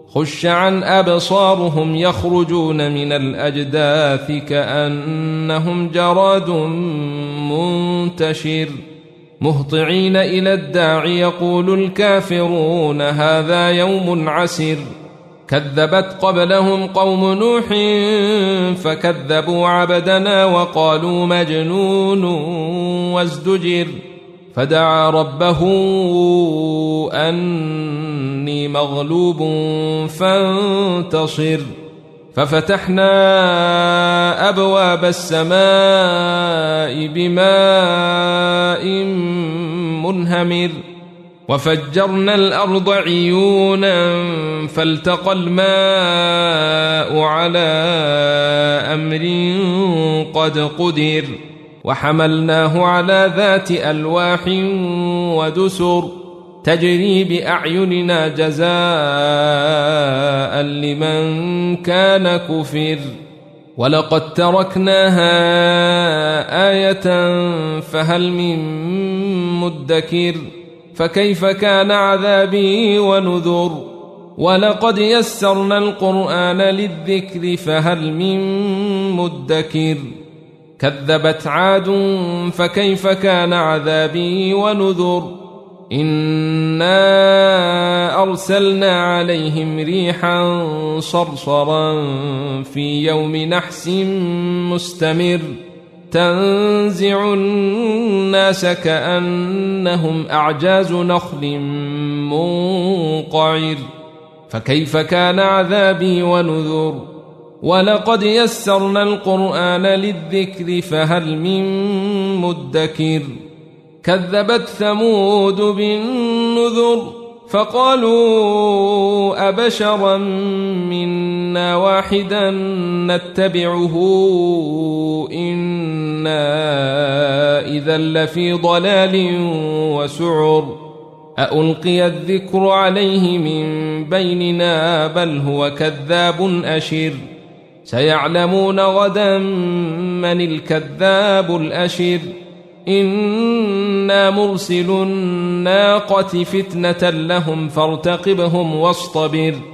خش عن أبصارهم يخرجون من الأجداث كأنهم جراد منتشر مهطعين إلى الداع يقول الكافرون هذا يوم عسر كذبت قبلهم قوم نوح فكذبوا عبدنا وقالوا مجنون وازدجر فدعا ربه أني مغلوب فانتصر ففتحنا أبواب السماء بماء منهمر وفجرنا الأرض عيونا فالتقى الماء على أمر قد قدر وحملناه على ذات ألواح ودسر تجري بأعيننا جزاء لمن كان كفر ولقد تركناها آية فهل من مدكر فكيف كان عذابي ونذر ولقد يسرنا القرآن للذكر فهل من مدكر كذبت عاد فكيف كان عذابي ونذر إنا أرسلنا عليهم ريحا صرصرا في يوم نحس مستمر تنزع الناس كأنهم أعجاز نخل منقعر فكيف كان عذابي ونذر ولقد يسرنا القرآن للذكر فهل من مدكر كذبت ثمود بالنذر فقالوا أبشرا منا واحدا نتبعه إنا إذا لفي ضلال وسعر أألقي الذكر عليه من بيننا بل هو كذاب أشر سيعلمون غدا من الكذاب الأشر إنا مرسل الناقة فتنة لهم فارتقبهم واصطبر